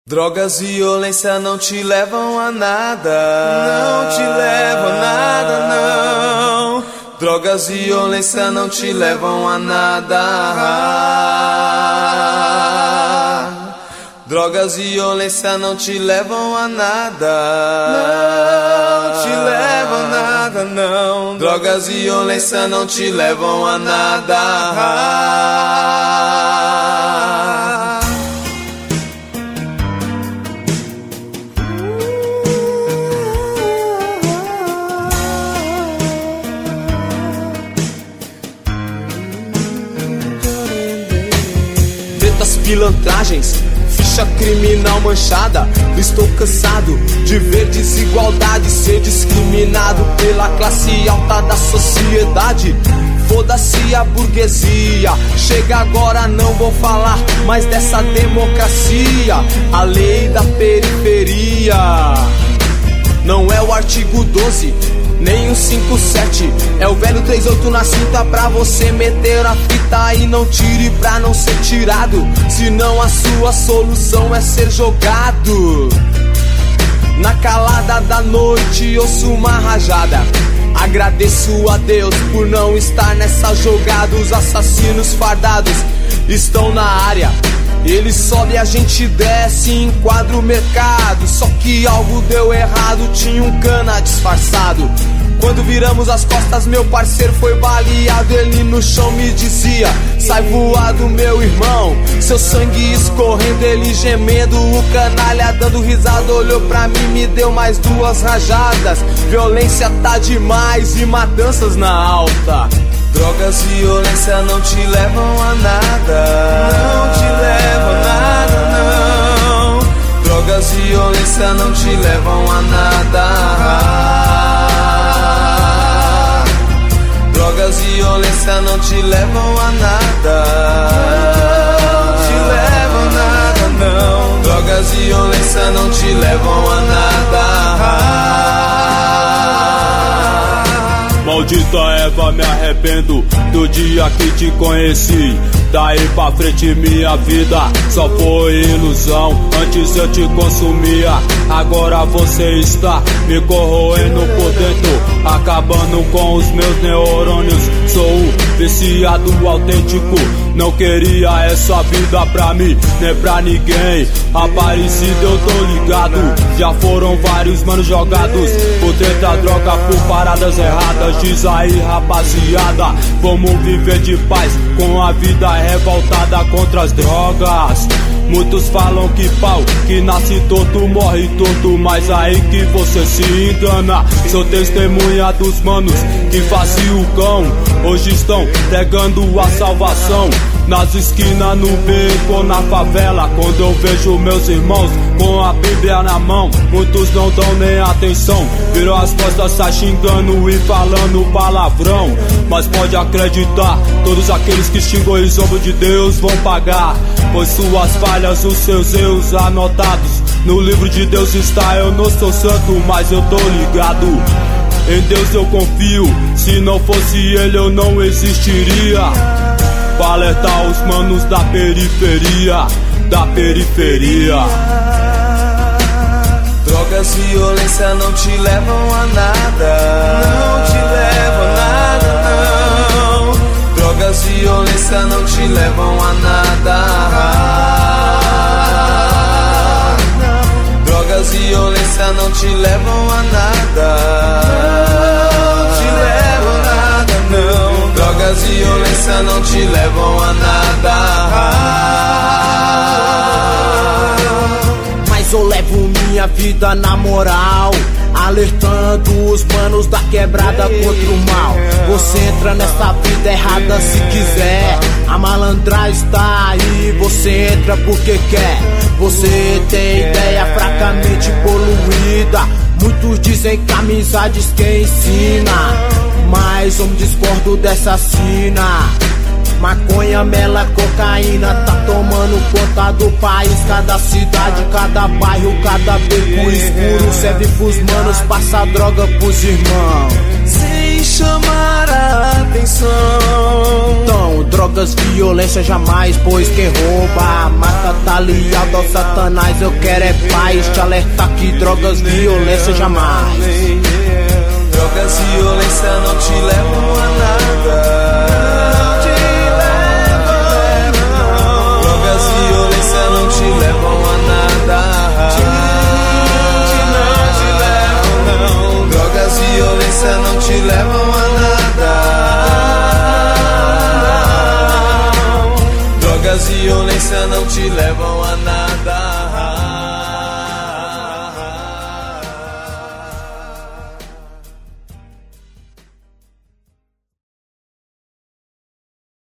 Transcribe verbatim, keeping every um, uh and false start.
Drogas e violência não te levam a nada, não te levam a nada, não. Drogas e violência não te levam a nada. Drogas e violência não te levam a nada, não te levam a nada, não. Drogas e violência não te levam a nada. Pilantragens, ficha criminal manchada. Estou cansado de ver desigualdade, ser discriminado pela classe alta da sociedade. Foda-se a burguesia, chega agora, não vou falar mais dessa democracia. A lei da periferia não é o artigo doze, nem o cinco sete, é o velho três oito na cinta pra você meter a fita e não tire pra não ser tirado, senão a sua solução é ser jogado. Na calada da noite ouço uma rajada, agradeço a Deus por não estar nessa jogada. Os assassinos fardados estão na área, ele sobe, a gente desce e enquadra o mercado. Só que algo deu errado, tinha um cana disfarçado. Quando viramos as costas, meu parceiro foi baleado. Ele no chão me dizia: sai voado, meu irmão. Seu sangue escorrendo, ele gemendo. O canalha dando risada olhou pra mim, me deu mais duas rajadas. Violência tá demais e matanças na alta. Drogas e violência não te levam a nada, não te levam a nada, não. Drogas e violência não te levam a nada. Drogas e violência não te levam a nada, não te levam a nada, não. Drogas e violência não te levam a nada. Maldita Eva, me arrependo do dia que te conheci. Daí pra frente minha vida só foi ilusão. Antes eu te consumia, agora você está me corroendo por dentro, acabando com os meus neurônios. Sou viciado autêntico, não queria essa vida pra mim, nem pra ninguém. Aparecido eu tô ligado, já foram vários manos jogados por treta, droga, por paradas erradas. Diz aí rapaziada, vamos viver de paz com a vida revoltada contra as drogas. Muitos falam que pau que nasce torto morre torto, mas aí que você se engana. Sou testemunha dos manos que faziam o cão, hoje estão pregando a salvação nas esquinas, no beco ou na favela. Quando eu vejo meus irmãos com a Bíblia na mão, muitos não dão nem atenção, viram as costas, sai xingando e falando palavrão. Mas pode acreditar, todos aqueles que xingam e zombam de Deus vão pagar, pois suas falhas, os seus erros anotados no livro de Deus está. Eu não sou santo, mas eu tô ligado, em Deus eu confio. Se não fosse Ele eu não existiria. Pra alertar os manos da periferia, da periferia. Drogas e violência não te levam a nada, não te levam a nada, não. Drogas e violência não te levam a nada. Drogas e violência não te levam a nada, não te levam a nada, não. Drogas e violência não te levam a nada. Mas eu levo minha vida na moral, alertando os manos da quebrada contra o mal. Você entra nessa vida errada se quiser, a malandragem está aí, você entra porque quer. Você tem ideia fracamente poluída, muitos dizem que a amizade quem ensina, mas eu me discordo dessa sina. Maconha, mela, cocaína tá tomando conta do país. Cada cidade, cada bairro, cada beco escuro serve pros manos, passa droga pros irmãos. te chamar a atenção. Então, drogas, violência jamais, pois quem rouba mata, tá ligado ao Satanás. Eu quero é paz, te alertar que drogas, violência jamais. Drogas, violência não te levam a